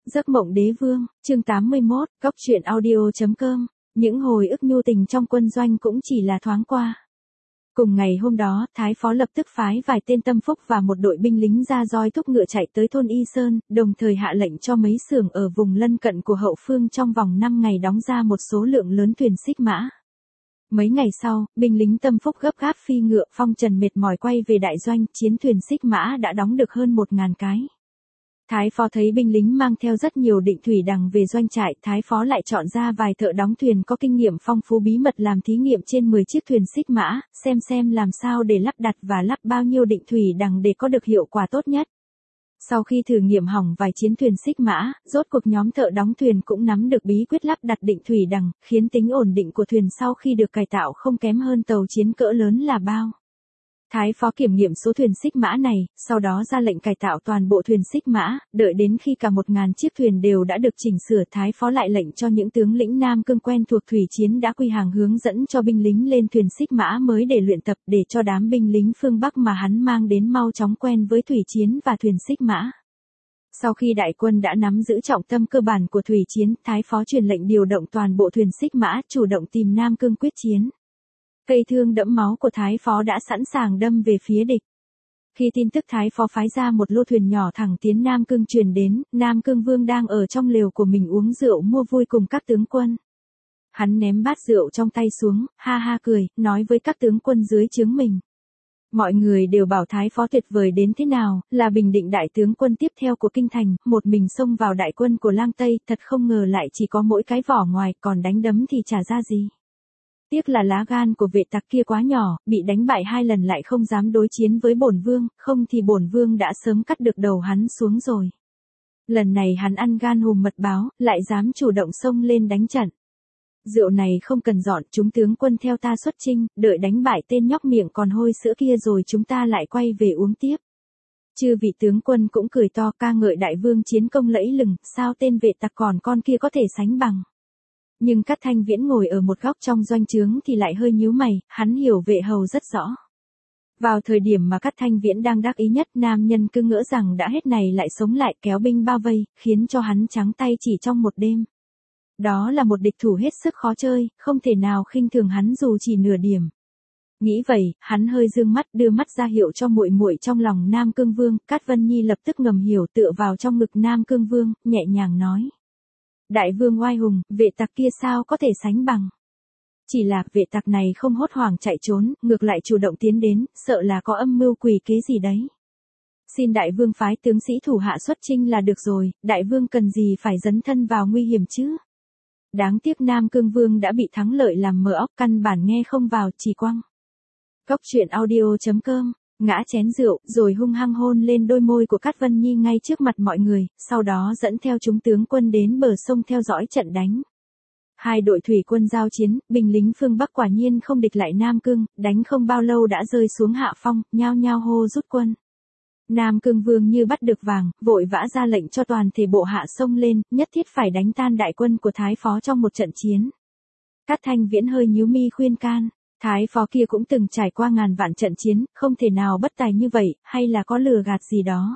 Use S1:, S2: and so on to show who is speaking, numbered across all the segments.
S1: Giấc mộng đế vương, chương 81, Cóc truyện audio.com, những hồi ức nhu tình trong quân doanh cũng chỉ là thoáng qua. Cùng ngày hôm đó, Thái Phó lập tức phái vài tên tâm phúc và một đội binh lính ra roi thúc ngựa chạy tới thôn Y Sơn, đồng thời hạ lệnh cho mấy xưởng ở vùng lân cận của hậu phương trong vòng 5 ngày đóng ra một số lượng lớn thuyền xích mã. Mấy ngày sau, binh lính tâm phúc gấp gáp phi ngựa phong trần mệt mỏi quay về đại doanh, chiến thuyền xích mã đã đóng được hơn 1.000 cái. Thái Phó thấy binh lính mang theo rất nhiều định thủy đằng về doanh trại, Thái Phó lại chọn ra vài thợ đóng thuyền có kinh nghiệm phong phú bí mật làm thí nghiệm trên 10 chiếc thuyền xích mã, xem làm sao để lắp đặt và lắp bao nhiêu định thủy đằng để có được hiệu quả tốt nhất. Sau khi thử nghiệm hỏng vài chiến thuyền xích mã, rốt cuộc nhóm thợ đóng thuyền cũng nắm được bí quyết lắp đặt định thủy đằng, khiến tính ổn định của thuyền sau khi được cải tạo không kém hơn tàu chiến cỡ lớn là bao. Thái Phó kiểm nghiệm số thuyền xích mã này, sau đó ra lệnh cải tạo toàn bộ thuyền xích mã, đợi đến khi cả 1.000 chiếc thuyền đều đã được chỉnh sửa, Thái Phó lại lệnh cho những tướng lĩnh Nam Cương quen thuộc thủy chiến đã quy hàng hướng dẫn cho binh lính lên thuyền xích mã mới để luyện tập, để cho đám binh lính phương Bắc mà hắn mang đến mau chóng quen với thủy chiến và thuyền xích mã. Sau khi đại quân đã nắm giữ trọng tâm cơ bản của thủy chiến, Thái Phó truyền lệnh điều động toàn bộ thuyền xích mã chủ động tìm Nam Cương quyết chiến. Cây thương đẫm máu của Thái Phó đã sẵn sàng đâm về phía địch. Khi tin tức Thái Phó phái ra một lô thuyền nhỏ thẳng tiến Nam Cương truyền đến, Nam Cương Vương đang ở trong lều của mình uống rượu mua vui cùng các tướng quân. Hắn ném bát rượu trong tay xuống, ha ha cười, nói với các tướng quân dưới trướng mình. Mọi người đều bảo Thái Phó tuyệt vời đến thế nào, là bình định đại tướng quân tiếp theo của kinh thành, một mình xông vào đại quân của Lang Tây, thật không ngờ lại chỉ có mỗi cái vỏ ngoài, còn đánh đấm thì chả ra gì. Tiếc là lá gan của vệ tặc kia quá nhỏ, bị đánh bại 2 lần lại không dám đối chiến với bổn vương, không thì bổn vương đã sớm cắt được đầu hắn xuống rồi. Lần này hắn ăn gan hùm mật báo, lại dám chủ động xông lên đánh trận. Rượu này không cần dọn, chúng tướng quân theo ta xuất chinh, đợi đánh bại tên nhóc miệng còn hôi sữa kia rồi chúng ta lại quay về uống tiếp. Chư vị tướng quân cũng cười to ca ngợi đại vương chiến công lẫy lừng, sao tên vệ tặc còn con kia có thể sánh bằng. Nhưng Cát Thanh Viễn ngồi ở một góc trong doanh trướng thì lại hơi nhíu mày, hắn hiểu Vệ Hầu rất rõ. Vào thời điểm mà Cát Thanh Viễn đang đắc ý nhất, nam nhân cứ ngỡ rằng đã hết này lại sống lại, kéo binh bao vây, khiến cho hắn trắng tay chỉ trong một đêm. Đó là một địch thủ hết sức khó chơi, không thể nào khinh thường hắn dù chỉ nửa điểm. Nghĩ vậy, hắn hơi dương mắt đưa mắt ra hiệu cho muội muội trong lòng Nam Cương Vương, Cát Vân Nhi lập tức ngầm hiểu tựa vào trong ngực Nam Cương Vương, nhẹ nhàng nói. Đại vương oai hùng, vệ tặc kia sao có thể sánh bằng. Chỉ là vệ tặc này không hốt hoảng chạy trốn, ngược lại chủ động tiến đến, sợ là có âm mưu quỷ kế gì đấy. Xin đại vương phái tướng sĩ thủ hạ xuất chinh là được rồi, đại vương cần gì phải dấn thân vào nguy hiểm chứ. Đáng tiếc Nam Cương Vương đã bị thắng lợi làm mờ óc, căn bản nghe không vào, chỉ quăng. Cóc truyện audio.com, ngã chén rượu, rồi hung hăng hôn lên đôi môi của Cát Vân Nhi ngay trước mặt mọi người, sau đó dẫn theo chúng tướng quân đến bờ sông theo dõi trận đánh. 2 đội thủy quân giao chiến, binh lính phương Bắc quả nhiên không địch lại Nam Cương, đánh không bao lâu đã rơi xuống hạ phong, nhao nhao hô rút quân. Nam Cương Vương như bắt được vàng, vội vã ra lệnh cho toàn thể bộ hạ xông lên, nhất thiết phải đánh tan đại quân của Thái Phó trong một trận chiến. Cát Thanh Viễn hơi nhíu mi khuyên can. Thái Phó kia cũng từng trải qua ngàn vạn trận chiến, không thể nào bất tài như vậy, hay là có lừa gạt gì đó.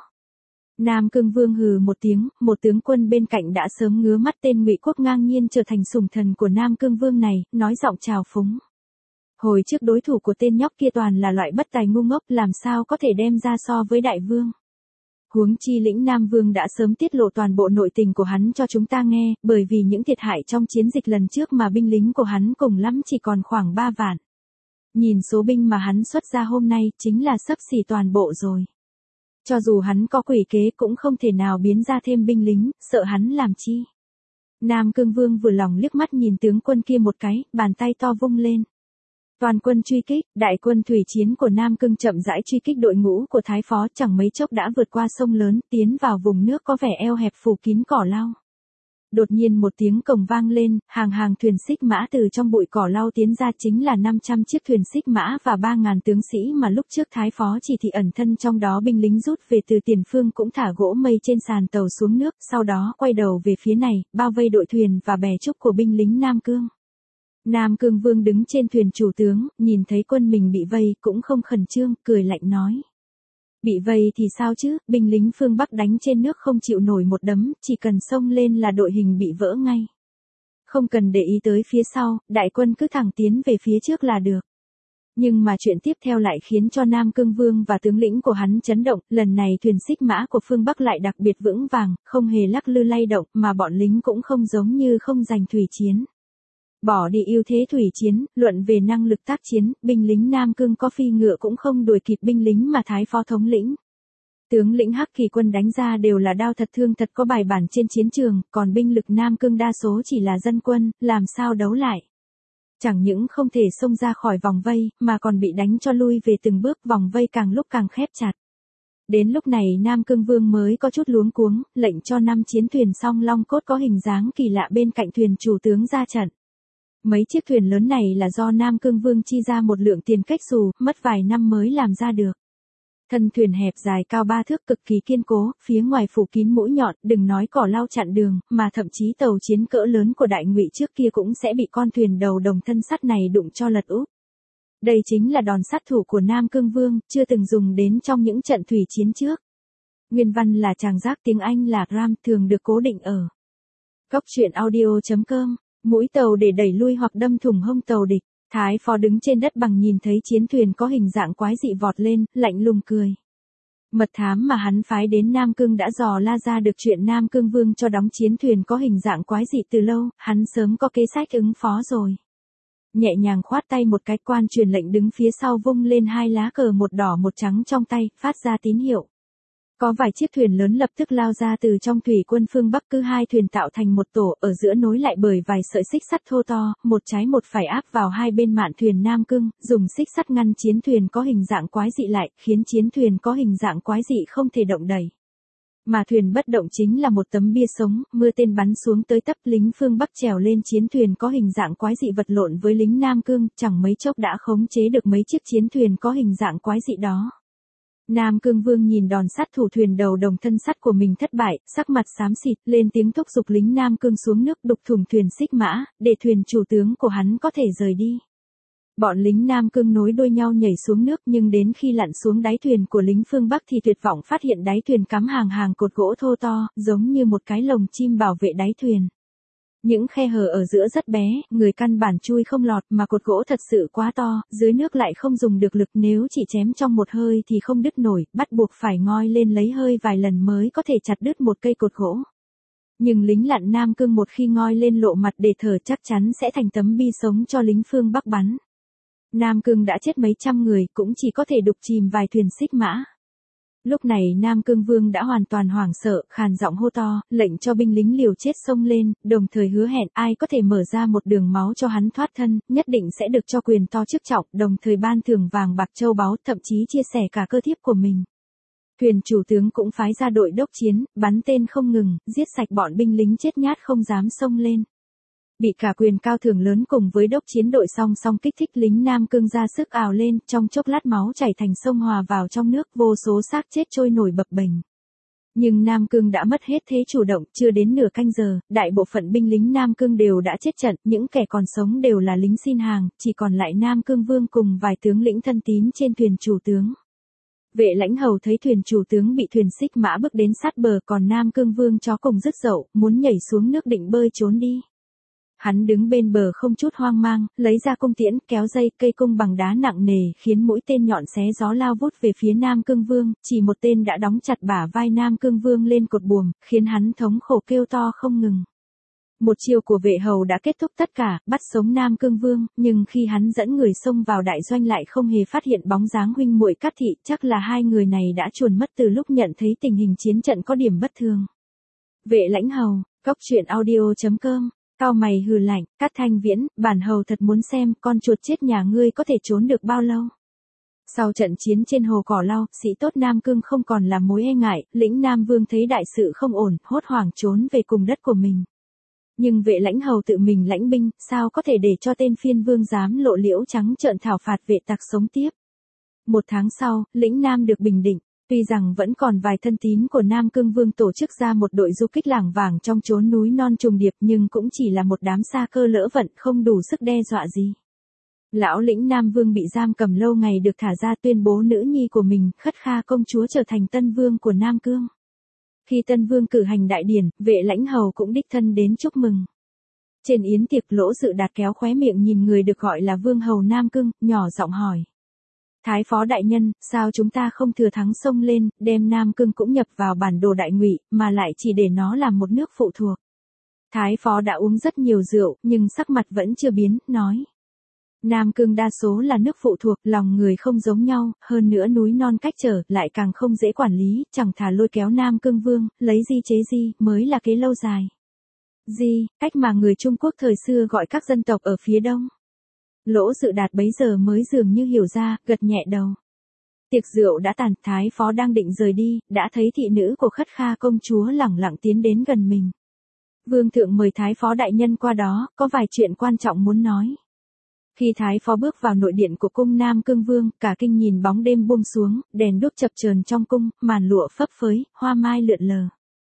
S1: Nam Cương Vương hừ một tiếng, một tướng quân bên cạnh đã sớm ngứa mắt tên Ngụy Quốc ngang nhiên trở thành sủng thần của Nam Cương Vương này, nói giọng trào phúng. Hồi trước đối thủ của tên nhóc kia toàn là loại bất tài ngu ngốc, làm sao có thể đem ra so với đại vương. Huống chi lĩnh Nam Vương đã sớm tiết lộ toàn bộ nội tình của hắn cho chúng ta nghe, bởi vì những thiệt hại trong chiến dịch lần trước mà binh lính của hắn cùng lắm chỉ còn khoảng 3 vạn. Nhìn số binh mà hắn xuất ra hôm nay chính là xấp xỉ toàn bộ rồi. Cho dù hắn có quỷ kế cũng không thể nào biến ra thêm binh lính, sợ hắn làm chi. Nam Cương Vương vừa lòng liếc mắt nhìn tướng quân kia một cái, bàn tay to vung lên. Toàn quân truy kích, đại quân thủy chiến của Nam Cương chậm rãi truy kích đội ngũ của Thái Phó, chẳng mấy chốc đã vượt qua sông lớn, tiến vào vùng nước có vẻ eo hẹp phủ kín cỏ lau. Đột nhiên một tiếng cồng vang lên, hàng thuyền xích mã từ trong bụi cỏ lau tiến ra, chính là 500 chiếc thuyền xích mã và 3.000 tướng sĩ mà lúc trước Thái Phó chỉ thị ẩn thân trong đó. Binh lính rút về từ tiền phương cũng thả gỗ mây trên sàn tàu xuống nước, sau đó quay đầu về phía này, bao vây đội thuyền và bè trúc của binh lính Nam Cương. Nam Cương Vương đứng trên thuyền chủ tướng, nhìn thấy quân mình bị vây cũng không khẩn trương, cười lạnh nói. Bị vây thì sao chứ, binh lính phương Bắc đánh trên nước không chịu nổi một đấm, chỉ cần xông lên là đội hình bị vỡ ngay. Không cần để ý tới phía sau, đại quân cứ thẳng tiến về phía trước là được. Nhưng mà chuyện tiếp theo lại khiến cho Nam Cương Vương và tướng lĩnh của hắn chấn động, lần này thuyền xích mã của phương Bắc lại đặc biệt vững vàng, không hề lắc lư lay động, mà bọn lính cũng không giống như không giành thủy chiến. Bỏ đi ưu thế thủy chiến, luận về năng lực tác chiến, binh lính Nam Cương có phi ngựa cũng không đuổi kịp binh lính mà Thái Phó thống lĩnh. Tướng lĩnh Hắc Kỳ quân đánh ra đều là đao thật thương thật có bài bản trên chiến trường, còn binh lực Nam Cương đa số chỉ là dân quân, làm sao đấu lại. Chẳng những không thể xông ra khỏi vòng vây, mà còn bị đánh cho lui về từng bước, vòng vây càng lúc càng khép chặt. Đến lúc này Nam Cương Vương mới có chút luống cuống, lệnh cho 5 chiến thuyền song long cốt có hình dáng kỳ lạ bên cạnh thuyền chủ tướng ra trận. Mấy chiếc thuyền lớn này là do Nam Cương Vương chi ra một lượng tiền cách xù, mất vài năm mới làm ra được. Thân thuyền hẹp dài cao 3 thước cực kỳ kiên cố, phía ngoài phủ kín mũi nhọn, đừng nói cỏ lau chặn đường, mà thậm chí tàu chiến cỡ lớn của Đại Ngụy trước kia cũng sẽ bị con thuyền đầu đồng thân sắt này đụng cho lật úp. Đây chính là đòn sát thủ của Nam Cương Vương, chưa từng dùng đến trong những trận thủy chiến trước. Nguyên văn là tràng giác, tiếng Anh là ram, thường được cố định ở coctruyện.audio.com, mũi tàu để đẩy lui hoặc đâm thủng hông tàu địch. Thái Phó đứng trên đất bằng nhìn thấy chiến thuyền có hình dạng quái dị vọt lên, lạnh lùng cười. Mật thám mà hắn phái đến Nam Cương đã dò la ra được chuyện Nam Cương Vương cho đóng chiến thuyền có hình dạng quái dị từ lâu, hắn sớm có kế sách ứng phó rồi. Nhẹ nhàng khoát tay một cái, quan truyền lệnh đứng phía sau vung lên 2 lá cờ một đỏ một trắng trong tay, phát ra tín hiệu. Có vài chiếc thuyền lớn lập tức lao ra từ trong thủy quân phương Bắc, cứ 2 thuyền tạo thành một tổ, ở giữa nối lại bởi vài sợi xích sắt thô to, một trái một phải áp vào hai bên mạn thuyền Nam Cương, dùng xích sắt ngăn chiến thuyền có hình dạng quái dị lại, khiến chiến thuyền có hình dạng quái dị không thể động đẩy. Mà thuyền bất động chính là một tấm bia sống, mưa tên bắn xuống tới tấp, lính phương Bắc trèo lên chiến thuyền có hình dạng quái dị vật lộn với lính Nam Cương, chẳng mấy chốc đã khống chế được mấy chiếc chiến thuyền có hình dạng quái dị đó. Nam Cương Vương nhìn đòn sát thủ thuyền đầu đồng thân sắt của mình thất bại, sắc mặt xám xịt, lên tiếng thúc giục lính Nam Cương xuống nước đục thủng thuyền xích mã, để thuyền chủ tướng của hắn có thể rời đi. Bọn lính Nam Cương nối đuôi nhau nhảy xuống nước, nhưng đến khi lặn xuống đáy thuyền của lính phương Bắc thì tuyệt vọng phát hiện đáy thuyền cắm hàng hàng cột gỗ thô to, giống như một cái lồng chim bảo vệ đáy thuyền. Những khe hở ở giữa rất bé, người căn bản chui không lọt, mà cột gỗ thật sự quá to, dưới nước lại không dùng được lực, nếu chỉ chém trong một hơi thì không đứt nổi, bắt buộc phải ngoi lên lấy hơi vài lần mới có thể chặt đứt một cây cột gỗ. Nhưng lính lặn Nam Cương một khi ngoi lên lộ mặt để thở chắc chắn sẽ thành tấm bi sống cho lính phương Bắc bắn. Nam Cương đã chết mấy trăm người, cũng chỉ có thể đục chìm vài thuyền xích mã. Lúc này Nam Cương Vương đã hoàn toàn hoảng sợ, khàn giọng hô to, lệnh cho binh lính liều chết xông lên, đồng thời hứa hẹn ai có thể mở ra một đường máu cho hắn thoát thân, nhất định sẽ được cho quyền to chức trọng, đồng thời ban thưởng vàng bạc châu báu, thậm chí chia sẻ cả cơ thiếp của mình. Thuyền chủ tướng cũng phái ra đội đốc chiến, bắn tên không ngừng, giết sạch bọn binh lính chết nhát không dám xông lên. Bị cả quyền cao thưởng lớn cùng với đốc chiến đội song song kích thích, lính Nam Cương ra sức ào lên, trong chốc lát máu chảy thành sông hòa vào trong nước, vô số xác chết trôi nổi bập bềnh. Nhưng Nam Cương đã mất hết thế chủ động, chưa đến nửa canh giờ, đại bộ phận binh lính Nam Cương đều đã chết trận, những kẻ còn sống đều là lính xin hàng, chỉ còn lại Nam Cương Vương cùng vài tướng lĩnh thân tín trên thuyền chủ tướng. Vệ Lãnh Hầu thấy thuyền chủ tướng bị thuyền xích mã bước đến sát bờ, còn Nam Cương Vương chó cùng dứt dậu, muốn nhảy xuống nước định bơi trốn đi. Hắn đứng bên bờ không chút hoang mang, lấy ra cung tiễn, kéo dây, cây cung bằng đá nặng nề, khiến mũi tên nhọn xé gió lao vút về phía Nam Cương Vương, chỉ một tên đã đóng chặt bả vai Nam Cương Vương lên cột buồm, khiến hắn thống khổ kêu to không ngừng. Một chiêu của vệ hầu đã kết thúc tất cả, bắt sống Nam Cương Vương, nhưng khi hắn dẫn người xông vào đại doanh lại không hề phát hiện bóng dáng huynh muội Cát Thị, chắc là hai người này đã chuồn mất từ lúc nhận thấy tình hình chiến trận có điểm bất thường. Vệ Lãnh Hầu, coctruyện.audio.com. Cao mày hừ lạnh, Cát Thanh Viễn, bản hầu thật muốn xem con chuột chết nhà ngươi có thể trốn được bao lâu. Sau trận chiến trên hồ Cỏ Lau, sĩ tốt Nam Cương không còn là mối e ngại, lĩnh Nam Vương thấy đại sự không ổn, hốt hoảng trốn về cùng đất của mình. Nhưng Vệ Lãnh Hầu tự mình lãnh binh, sao có thể để cho tên phiên vương dám lộ liễu trắng trợn thảo phạt vệ tặc sống tiếp. 1 tháng sau, lĩnh Nam được bình định. Tuy rằng vẫn còn vài thân tín của Nam Cương Vương tổ chức ra một đội du kích lảng vảng trong chốn núi non trùng điệp, nhưng cũng chỉ là một đám sa cơ lỡ vận, không đủ sức đe dọa gì. Lão lĩnh Nam Vương bị giam cầm lâu ngày được thả ra, tuyên bố nữ nhi của mình, Khất Kha công chúa trở thành tân vương của Nam Cương. Khi tân vương cử hành đại điển, Vệ Lãnh Hầu cũng đích thân đến chúc mừng. Trên yến tiệc, Lỗ Dự Đạt kéo khóe miệng nhìn người được gọi là vương hầu Nam Cương, nhỏ giọng hỏi. Thái phó đại nhân, sao chúng ta không thừa thắng xông lên, đem Nam Cương cũng nhập vào bản đồ Đại Ngụy, mà lại chỉ để nó làm một nước phụ thuộc. Thái phó đã uống rất nhiều rượu, nhưng sắc mặt vẫn chưa biến, nói. Nam Cương đa số là nước phụ thuộc, lòng người không giống nhau, hơn nữa núi non cách trở, lại càng không dễ quản lý, chẳng thà lôi kéo Nam Cương vương, lấy di chế di, mới là kế lâu dài. Di, cách mà người Trung Quốc thời xưa gọi các dân tộc ở phía đông. Lỗ Dự Đạt bấy giờ mới dường như hiểu ra, gật nhẹ đầu. Tiệc rượu đã tàn, Thái phó đang định rời đi, đã thấy thị nữ của Khất Kha công chúa lẳng lặng tiến đến gần mình. Vương thượng mời Thái phó đại nhân qua đó, có vài chuyện quan trọng muốn nói. Khi Thái phó bước vào nội điện của cung Nam Cương Vương, cả kinh nhìn bóng đêm buông xuống, đèn đuốc chập chờn trong cung, màn lụa phấp phới, hoa mai lượn lờ.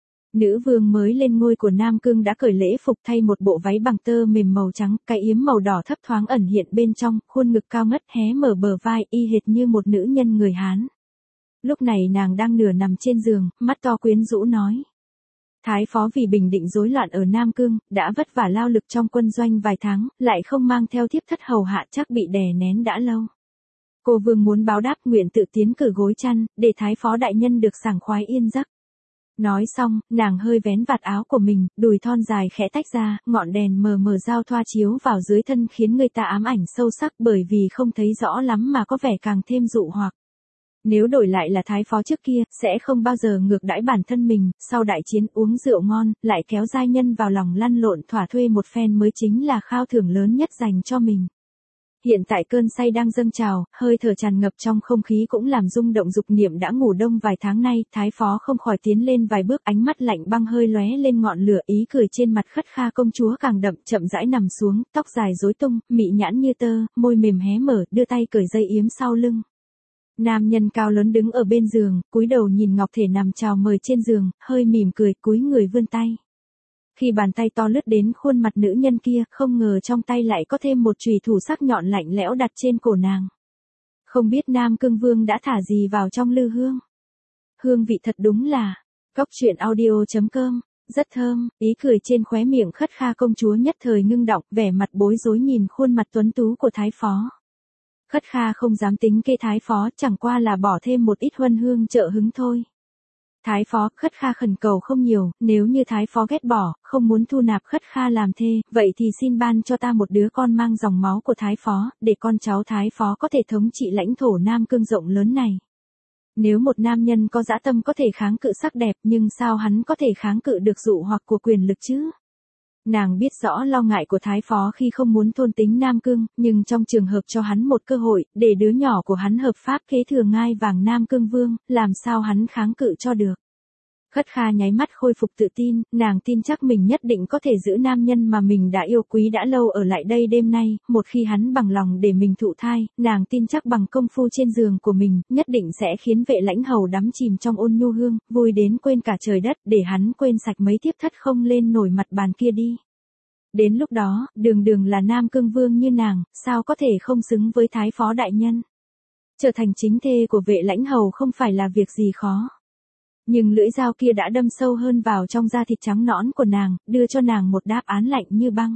S1: Nữ vương mới lên ngôi của Nam Cương đã cởi lễ phục, thay một bộ váy bằng tơ mềm màu trắng, cái yếm màu đỏ thấp thoáng ẩn hiện bên trong, khuôn ngực cao ngất hé mở bờ vai, y hệt như một nữ nhân người Hán. Lúc này nàng đang nửa nằm trên giường, mắt to quyến rũ nói. Thái phó vì bình định rối loạn ở Nam Cương, đã vất vả lao lực trong quân doanh vài tháng, lại không mang theo thiếp thất hầu hạ, chắc bị đè nén đã lâu. Cô vương muốn báo đáp, nguyện tự tiến cử gối chăn, để Thái phó đại nhân được sảng khoái yên giấc. Nói xong, nàng hơi vén vạt áo của mình, đùi thon dài khẽ tách ra, ngọn đèn mờ mờ giao thoa chiếu vào dưới thân khiến người ta ám ảnh sâu sắc, bởi vì không thấy rõ lắm mà có vẻ càng thêm dụ hoặc. Nếu đổi lại là thái phó trước kia, sẽ không bao giờ ngược đãi bản thân mình, sau đại chiến uống rượu ngon, lại kéo giai nhân vào lòng lăn lộn thỏa thuê một phen mới chính là khao thưởng lớn nhất dành cho mình. Hiện tại cơn say đang dâng trào, hơi thở tràn ngập trong không khí cũng làm rung động dục niệm đã ngủ đông vài tháng nay, thái phó không khỏi tiến lên vài bước, ánh mắt lạnh băng hơi lóe lên ngọn lửa, ý cười trên mặt Khất Kha công chúa càng đậm, chậm rãi nằm xuống, tóc dài rối tung, mị nhãn như tơ, môi mềm hé mở, đưa tay cởi dây yếm sau lưng. Nam nhân cao lớn đứng ở bên giường, cúi đầu nhìn ngọc thể nằm chào mời trên giường, hơi mỉm cười, cúi người vươn tay. Khi bàn tay to lướt đến khuôn mặt nữ nhân kia, không ngờ trong tay lại có thêm một chùy thủ sắc nhọn lạnh lẽo đặt trên cổ nàng. Không biết Nam Cương Vương đã thả gì vào trong lư hương. Hương vị thật đúng là, coctruyện.audio.com, rất thơm, ý cười trên khóe miệng Khất Kha công chúa nhất thời ngưng đọng, vẻ mặt bối rối nhìn khuôn mặt tuấn tú của thái phó. Khất Kha không dám tính kê thái phó, chẳng qua là bỏ thêm một ít huân hương trợ hứng thôi. Thái phó, Khất Kha khẩn cầu không nhiều, nếu như thái phó ghét bỏ, không muốn thu nạp Khất Kha làm thê, vậy thì xin ban cho ta một đứa con mang dòng máu của thái phó, để con cháu thái phó có thể thống trị lãnh thổ Nam Cương rộng lớn này. Nếu một nam nhân có dã tâm có thể kháng cự sắc đẹp, nhưng sao hắn có thể kháng cự được dụ hoặc của quyền lực chứ? Nàng biết rõ lo ngại của thái phó khi không muốn thôn tính Nam Cương, nhưng trong trường hợp cho hắn một cơ hội, để đứa nhỏ của hắn hợp pháp kế thừa ngai vàng Nam Cương Vương, làm sao hắn kháng cự cho được. Khất Kha nháy mắt khôi phục tự tin, nàng tin chắc mình nhất định có thể giữ nam nhân mà mình đã yêu quý đã lâu ở lại đây đêm nay, một khi hắn bằng lòng để mình thụ thai, nàng tin chắc bằng công phu trên giường của mình, nhất định sẽ khiến Vệ Lãnh Hầu đắm chìm trong ôn nhu hương, vui đến quên cả trời đất, để hắn quên sạch mấy thiếp thất không lên nổi mặt bàn kia đi. Đến lúc đó, đường đường là Nam Cương Vương như nàng, sao có thể không xứng với thái phó đại nhân. Trở thành chính thê của Vệ Lãnh Hầu không phải là việc gì khó. Nhưng lưỡi dao kia đã đâm sâu hơn vào trong da thịt trắng nõn của nàng, đưa cho nàng một đáp án lạnh như băng.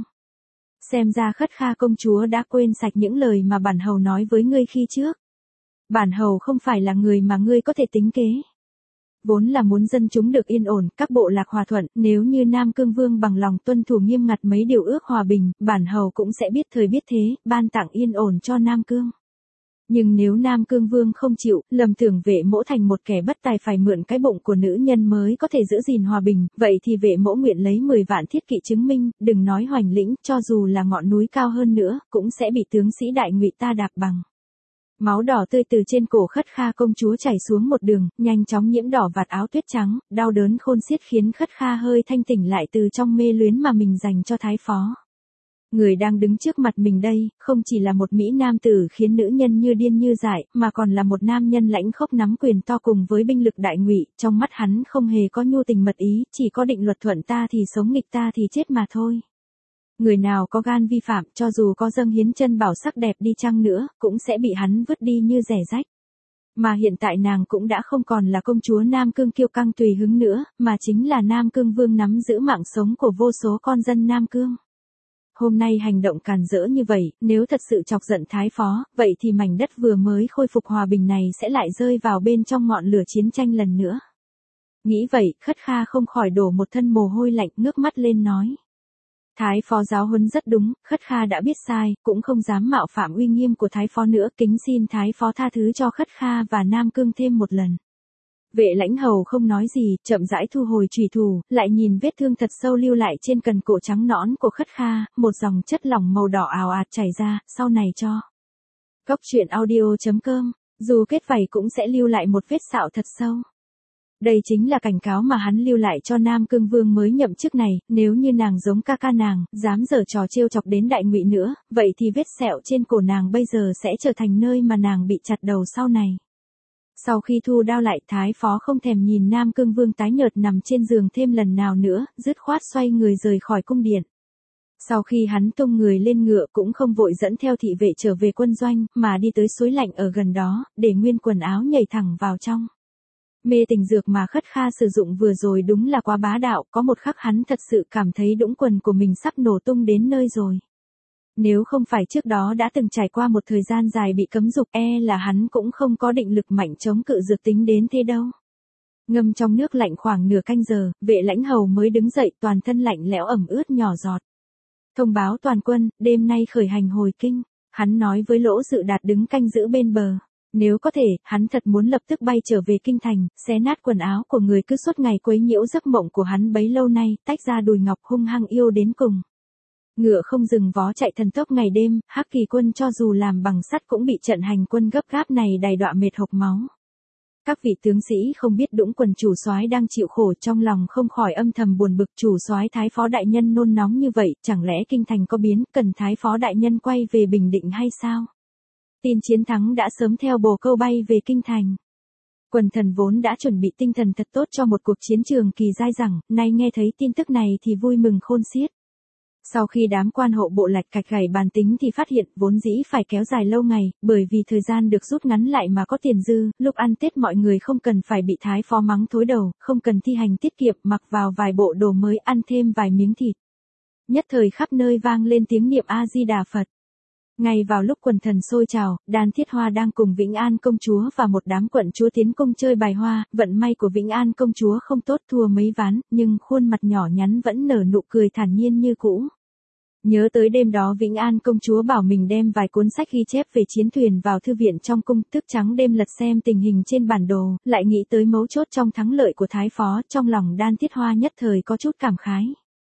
S1: Xem ra Khất Kha công chúa đã quên sạch những lời mà bản hầu nói với ngươi khi trước. Bản hầu không phải là người mà ngươi có thể tính kế. Vốn là muốn dân chúng được yên ổn, các bộ lạc hòa thuận, nếu như Nam Cương Vương bằng lòng tuân thủ nghiêm ngặt mấy điều ước hòa bình, bản hầu cũng sẽ biết thời biết thế, ban tặng yên ổn cho Nam Cương. Nhưng nếu Nam Cương Vương không chịu, lầm tưởng Vệ mỗ thành một kẻ bất tài phải mượn cái bụng của nữ nhân mới có thể giữ gìn hòa bình, vậy thì Vệ mỗ nguyện lấy 10 vạn thiết kỵ chứng minh, đừng nói Hoành Lĩnh, cho dù là ngọn núi cao hơn nữa, cũng sẽ bị tướng sĩ Đại Ngụy ta đạp bằng. Máu đỏ tươi từ trên cổ Khất Kha công chúa chảy xuống một đường, nhanh chóng nhiễm đỏ vạt áo tuyết trắng, đau đớn khôn xiết khiến Khất Kha hơi thanh tỉnh lại từ trong mê luyến mà mình dành cho thái phó. Người đang đứng trước mặt mình đây, không chỉ là một mỹ nam tử khiến nữ nhân như điên như dại, mà còn là một nam nhân lãnh khốc nắm quyền to cùng với binh lực Đại Ngụy, trong mắt hắn không hề có nhu tình mật ý, chỉ có định luật thuận ta thì sống nghịch ta thì chết mà thôi. Người nào có gan vi phạm cho dù có dâng hiến chân bảo sắc đẹp đi chăng nữa, cũng sẽ bị hắn vứt đi như rẻ rách. Mà hiện tại nàng cũng đã không còn là công chúa Nam Cương kiêu căng tùy hứng nữa, mà chính là Nam Cương vương nắm giữ mạng sống của vô số con dân Nam Cương. Hôm nay hành động càn rỡ như vậy, nếu thật sự chọc giận Thái Phó, vậy thì mảnh đất vừa mới khôi phục hòa bình này sẽ lại rơi vào bên trong ngọn lửa chiến tranh lần nữa. Nghĩ vậy, Khất Kha không khỏi đổ một thân mồ hôi lạnh, ngước mắt lên nói. Thái Phó giáo huấn rất đúng, Khất Kha đã biết sai, cũng không dám mạo phạm uy nghiêm của Thái Phó nữa, kính xin Thái Phó tha thứ cho Khất Kha và Nam Cương thêm một lần. Vệ Lãnh Hầu không nói gì, chậm rãi thu hồi chùy thủ, lại nhìn vết thương thật sâu lưu lại trên cần cổ trắng nõn của Khất Kha, một dòng chất lỏng màu đỏ ào ạt chảy ra, sau này cho. Góc truyện audio.com, dù kết vảy cũng sẽ lưu lại một vết sạo thật sâu. Đây chính là cảnh cáo mà hắn lưu lại cho Nam Cương Vương mới nhậm chức này, nếu như nàng giống ca ca nàng, dám giở trò trêu chọc đến Đại Ngụy nữa, vậy thì vết sẹo trên cổ nàng bây giờ sẽ trở thành nơi mà nàng bị chặt đầu sau này. Sau khi thu đao lại, Thái Phó không thèm nhìn Nam Cương Vương tái nhợt nằm trên giường thêm lần nào nữa, dứt khoát xoay người rời khỏi cung điện. Sau khi hắn tung người lên ngựa cũng không vội dẫn theo thị vệ trở về quân doanh, mà đi tới suối lạnh ở gần đó, để nguyên quần áo nhảy thẳng vào trong. Mê tình dược mà Khất Kha sử dụng vừa rồi đúng là quá bá đạo, có một khắc hắn thật sự cảm thấy đũng quần của mình sắp nổ tung đến nơi rồi. Nếu không phải trước đó đã từng trải qua một thời gian dài bị cấm dục, là hắn cũng không có định lực mạnh chống cự dược tính đến thế đâu. Ngâm trong nước lạnh khoảng nửa canh giờ, Vệ Lãnh Hầu mới đứng dậy, toàn thân lạnh lẽo ẩm ướt nhỏ giọt. Thông báo toàn quân, đêm nay khởi hành hồi kinh, hắn nói với Lỗ Dự Đạt đứng canh giữ bên bờ. Nếu có thể, hắn thật muốn lập tức bay trở về kinh thành, xé nát quần áo của người cứ suốt ngày quấy nhiễu giấc mộng của hắn bấy lâu nay, tách ra đùi ngọc hung hăng yêu đến cùng. Ngựa không dừng vó chạy thần tốc ngày đêm, Hắc Kỳ quân cho dù làm bằng sắt cũng bị trận hành quân gấp gáp này đầy đọa mệt hộc máu. Các vị tướng sĩ không biết Đũng quần chủ soái đang chịu khổ, trong lòng không khỏi âm thầm buồn bực, chủ soái Thái Phó đại nhân nôn nóng như vậy, chẳng lẽ kinh thành có biến, cần Thái Phó đại nhân quay về Bình Định hay sao? Tin chiến thắng đã sớm theo bồ câu bay về kinh thành. Quần thần vốn đã chuẩn bị tinh thần thật tốt cho một cuộc chiến trường kỳ dai dẳng, nay nghe thấy tin tức này thì vui mừng khôn xiết. Sau khi đám quan hộ bộ lạch cạch gảy bàn tính thì phát hiện vốn dĩ phải kéo dài lâu ngày, bởi vì thời gian được rút ngắn lại mà có tiền dư, lúc ăn Tết mọi người không cần phải bị Thái Phó mắng thối đầu, không cần thi hành tiết kiệm, mặc vào vài bộ đồ mới, ăn thêm vài miếng thịt. Nhất thời khắp nơi vang lên tiếng niệm A Di Đà Phật. Ngay vào lúc quần thần sôi trào, Đan Thiết Hoa đang cùng Vĩnh An công chúa và một đám quận chúa tiến cung chơi bài hoa, vận may của Vĩnh An công chúa không tốt, thua mấy ván, nhưng khuôn mặt nhỏ nhắn vẫn nở nụ cười thản nhiên như cũ. Nhớ tới đêm đó Vĩnh An công chúa bảo mình đem vài cuốn sách ghi chép về chiến thuyền vào thư viện trong cung, thức trắng đêm lật xem tình hình trên bản đồ, lại nghĩ tới mấu chốt trong thắng lợi của Thái Phó, trong lòng Đan Thiết Hoa nhất thời có chút cảm khái.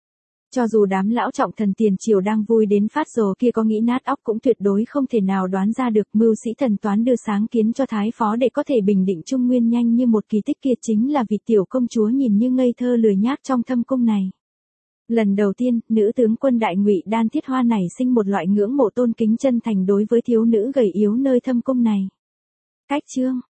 S1: Cho dù đám lão trọng thần tiền triều đang vui đến phát rồ kia có nghĩ nát óc cũng tuyệt đối không thể nào đoán ra được mưu sĩ thần toán đưa sáng kiến cho Thái Phó để có thể bình định Trung Nguyên nhanh như một kỳ tích kia chính là vì tiểu công chúa nhìn như ngây thơ lười nhác trong thâm cung này. Lần đầu tiên, nữ tướng quân Đại Ngụy Đan Thiết Hoa này sinh một loại ngưỡng mộ tôn kính chân thành đối với thiếu nữ gầy yếu nơi thâm cung này. Cách chương